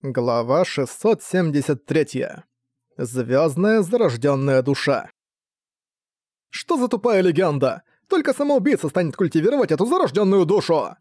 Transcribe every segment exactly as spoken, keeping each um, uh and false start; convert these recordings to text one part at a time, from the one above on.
Глава шестьсот семьдесят три. Звездная зарожденная душа. Что за тупая легенда? Только самоубийца станет культивировать эту зарожденную душу!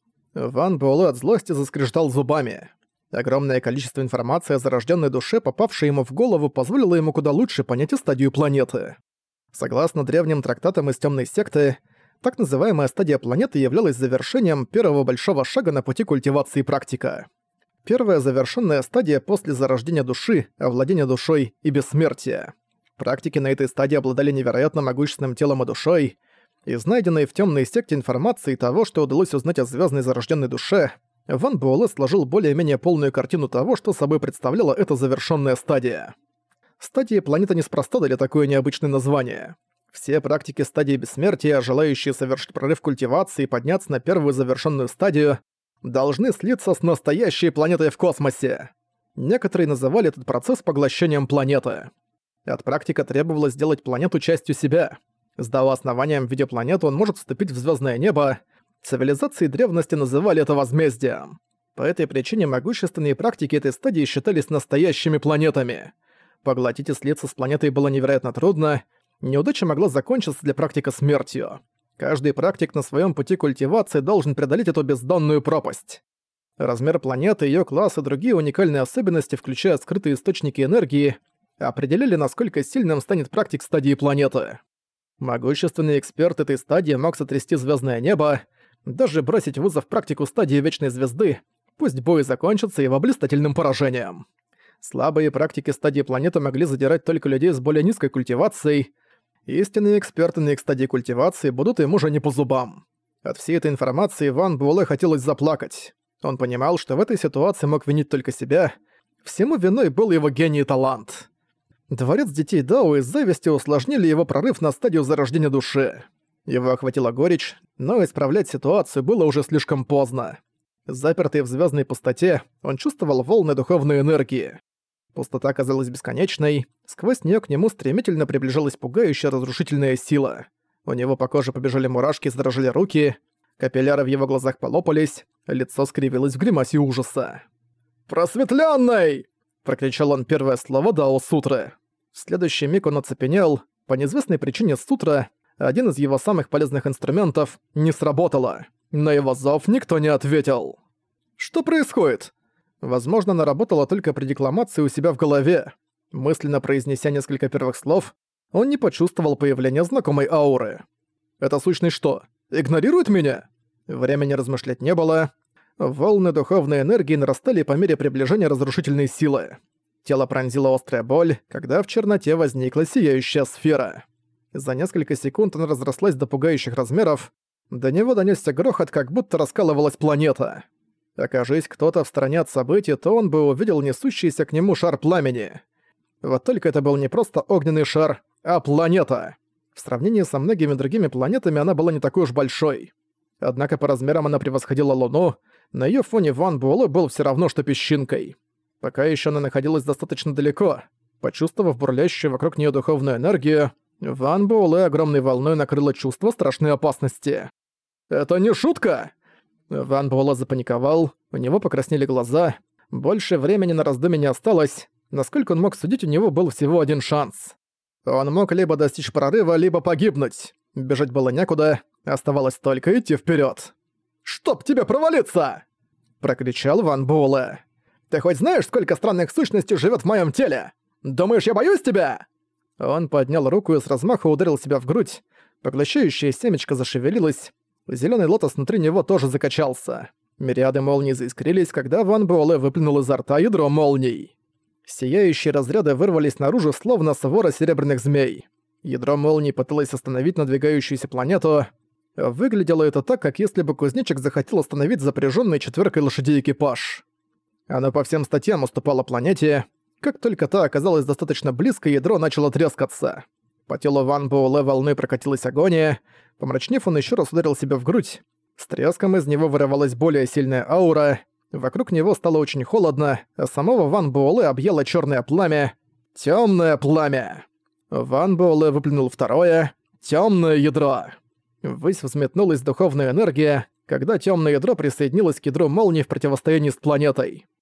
Ван Буэлэ от злости заскрежетал зубами. Огромное количество информации о зарожденной душе, попавшей ему в голову, позволило ему куда лучше понять и стадию планеты. Согласно древним трактатам из Темной секты, так называемая стадия планеты являлась завершением первого большого шага на пути культивации практика. Первая завершенная стадия после зарождения души, овладения душой и бессмертия. Практики на этой стадии обладали невероятно могущественным телом и душой. Из найденной в Темной секте информации и того, что удалось узнать о звездной зарожденной душе, Ван Буэлэ сложил более-менее полную картину того, что собой представляла эта завершенная стадия. Стадии планеты неспроста дали такое необычное название. Все практики стадии бессмертия, желающие совершить прорыв культивации и подняться на первую завершенную стадию, должны слиться с настоящей планетой в космосе. Некоторые называли этот процесс поглощением планеты. От практика требовалось сделать планету частью себя. Сдав основанием в виде планеты, он может вступить в звездное небо. Цивилизации древности называли это возмездием. По этой причине могущественные практики этой стадии считались настоящими планетами. Поглотить и слиться с планетой было невероятно трудно. Неудача могла закончиться для практика смертью. Каждый практик на своем пути культивации должен преодолеть эту бездонную пропасть. Размер планеты, ее класс и другие уникальные особенности, включая скрытые источники энергии, определили, насколько сильным станет практик стадии планеты. Могущественный эксперт этой стадии мог сотрясти звездное небо, даже бросить вызов практику стадии Вечной Звезды, пусть бой закончится его блистательным поражением. Слабые практики стадии планеты могли задирать только людей с более низкой культивацией. Истинные эксперты на их стадии культивации будут ему же не по зубам. От всей этой информации Ван Буэлэ хотелось заплакать. Он понимал, что в этой ситуации мог винить только себя. Всему виной был его гений и талант. Дворец детей Дао из зависти усложнили его прорыв на стадию зарождения души. Его охватила горечь, но исправлять ситуацию было уже слишком поздно. Запертый в звездной пустоте, он чувствовал волны духовной энергии. Пустота казалась бесконечной, сквозь неё к нему стремительно приближалась пугающая разрушительная сила. У него по коже побежали мурашки и задрожали руки, капилляры в его глазах полопались, лицо скривилось в гримасе ужаса. «Просветлённый!» — прокричал он первое слово Дао-сутры. В следующий миг он оцепенел. По неизвестной причине сутра, один из его самых полезных инструментов, не сработала. На его зов никто не ответил. «Что происходит?» Возможно, она работала только при декламации у себя в голове. Мысленно произнеся несколько первых слов, он не почувствовал появления знакомой ауры. «Эта сущность что, игнорирует меня?» Времени размышлять не было. Волны духовной энергии нарастали по мере приближения разрушительной силы. Тело пронзила острая боль, когда в черноте возникла сияющая сфера. За несколько секунд она разрослась до пугающих размеров. До него донёсся грохот, как будто раскалывалась планета. Окажись кто-то в стороне от событий, то он бы увидел несущийся к нему шар пламени. Вот только это был не просто огненный шар, а планета. В сравнении со многими другими планетами она была не такой уж большой. Однако по размерам она превосходила Луну, на её фоне Ван Буэлэ был всё равно что песчинкой. Пока ещё она находилась достаточно далеко. Почувствовав бурлящую вокруг неё духовную энергию, Ван Буэлэ огромной волной накрыло чувство страшной опасности. «Это не шутка!» Ван Буэлэ запаниковал, у него покраснели глаза. Больше времени на раздумье не осталось. Насколько он мог судить, у него был всего один шанс. Он мог либо достичь прорыва, либо погибнуть. Бежать было некуда, оставалось только идти вперед. «Чтоб тебе провалиться!» — прокричал Ван Буэлэ. «Ты хоть знаешь, сколько странных сущностей живет в моем теле? Думаешь, я боюсь тебя?» Он поднял руку и с размаха ударил себя в грудь. Поглощающее семечко зашевелилось. Зелёный лотос внутри него тоже закачался. Мириады молний заискрились, когда Ван Буэлэ выплюнул изо рта ядро молний. Сияющие разряды вырвались наружу, словно свора серебряных змей. Ядро молний пыталось остановить надвигающуюся планету. Выглядело это так, как если бы кузнечик захотел остановить запряжённый четвёркой лошадей экипаж. Оно по всем статьям уступало планете. Как только та оказалась достаточно близко, ядро начало трескаться. По телу Ван Буэлэ волной прокатилась агония. Помрачнев, он ещё раз ударил себя в грудь. С треском из него вырывалась более сильная аура. Вокруг него стало очень холодно, а самого Ван Буэлэ объяло чёрное пламя. Тёмное пламя. Ван Буэлэ выплюнул второе. Тёмное ядро. Ввысь взметнулась духовная энергия, когда тёмное ядро присоединилось к ядру молнии в противостоянии с планетой.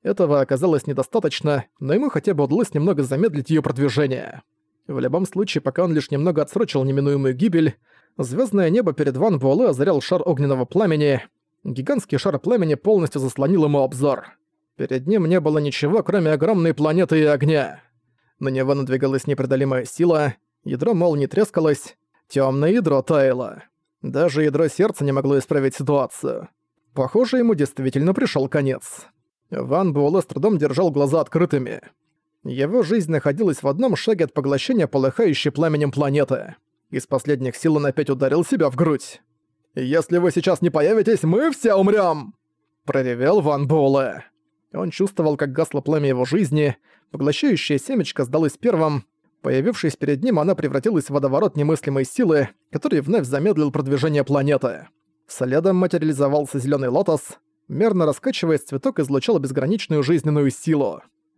Этого оказалось недостаточно, но ему хотя бы удалось немного замедлить её продвижение. В любом случае, пока он лишь немного отсрочил неминуемую гибель, звёздное небо перед Ван Буэлэ озарял шар огненного пламени. Гигантский шар пламени полностью заслонил ему обзор. Перед ним не было ничего, кроме огромной планеты и огня. На него надвигалась непреодолимая сила, ядро молнии трескалось, тёмное ядро таяло. Даже ядро сердца не могло исправить ситуацию. Похоже, ему действительно пришёл конец. Ван Буэлэ с трудом держал глаза открытыми. Его жизнь находилась в одном шаге от поглощения полыхающей пламенем планеты. Из последних сил он опять ударил себя в грудь. «Если вы сейчас не появитесь, мы все умрём!» Проревел Ван Буэлэ. Он чувствовал, как гасло пламя его жизни, поглощающее семечко сдалось первым. Появившись перед ним, она превратилась в водоворот немыслимой силы, который вновь замедлил продвижение планеты. Следом материализовался зелёный лотос. Мерно раскачиваясь, цветок излучал безграничную жизненную силу.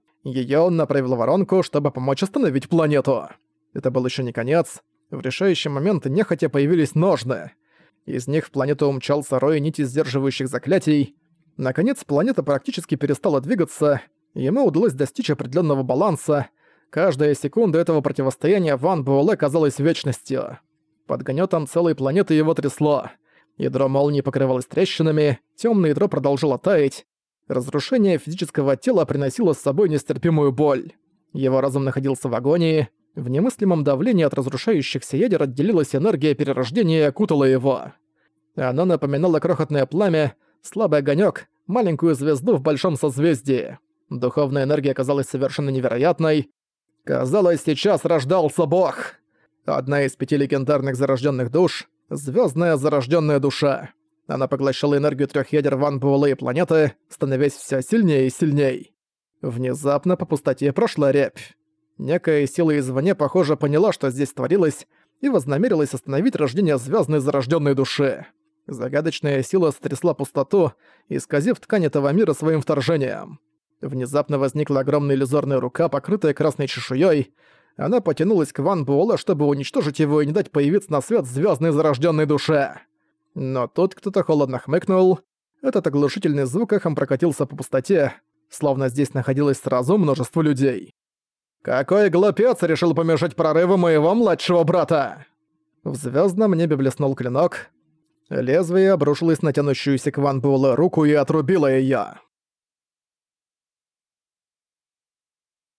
Её он направил в воронку, чтобы помочь остановить планету. Это был ещё не конец. В решающий момент нехотя появились ножны. Из них в планету умчался рой нитей сдерживающих заклятий. Наконец, планета практически перестала двигаться, ему удалось достичь определённого баланса. Каждая секунда этого противостояния Ван Буэлэ казалась вечностью. Под гнётом целой планеты его трясло. Ядро молнии покрывалось трещинами, тёмное ядро продолжало таять. Разрушение физического тела приносило с собой нестерпимую боль. Его разум находился в агонии. В немыслимом давлении от разрушающихся ядер отделилась энергия перерождения и окутала его. Она напоминала крохотное пламя, слабый огонёк, маленькую звезду в большом созвездии. Духовная энергия казалась совершенно невероятной. Казалось, сейчас рождался Бог. Одна из пяти легендарных зарожденных душ — звездная зарожденная душа. Она поглощала энергию трех ядер Ван Буэлэ и планеты, становясь все сильнее и сильней. Внезапно по пустоте прошла рябь. Некая сила извне, похоже, поняла, что здесь творилось, и вознамерилась остановить рождение звездной зарожденной души. Загадочная сила сотрясла пустоту, исказив ткань этого мира своим вторжением. Внезапно возникла огромная иллюзорная рука, покрытая красной чешуей. Она потянулась к Ван Буэлэ, чтобы уничтожить его и не дать появиться на свет звездной зарожденной душе. Но тут кто-то холодно хмыкнул. Этот оглушительный звук эхом прокатился по пустоте, словно здесь находилось сразу множество людей. «Какой глупец решил помешать прорыву моего младшего брата!» В звездном небе блеснул клинок. Лезвие обрушилось на тянущуюся к Ван Буэлэ руку и отрубило её.